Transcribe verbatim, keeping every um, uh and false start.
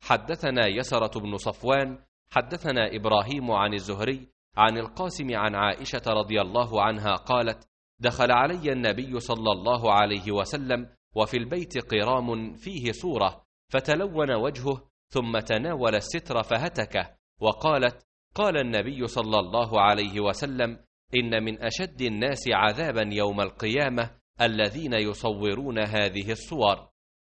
حدثنا يسرة بن صفوان حدثنا إبراهيم عن الزهري عن القاسم عن عائشة رضي الله عنها قالت: دخل علي النبي صلى الله عليه وسلم وفي البيت قرام فيه صورة، فتلون وجهه ثم تناول الستر فهتكه، وقالت: قال النبي صلى الله عليه وسلم: إن من أشد الناس عذابا يوم القيامة الذين يصورون هذه الصور.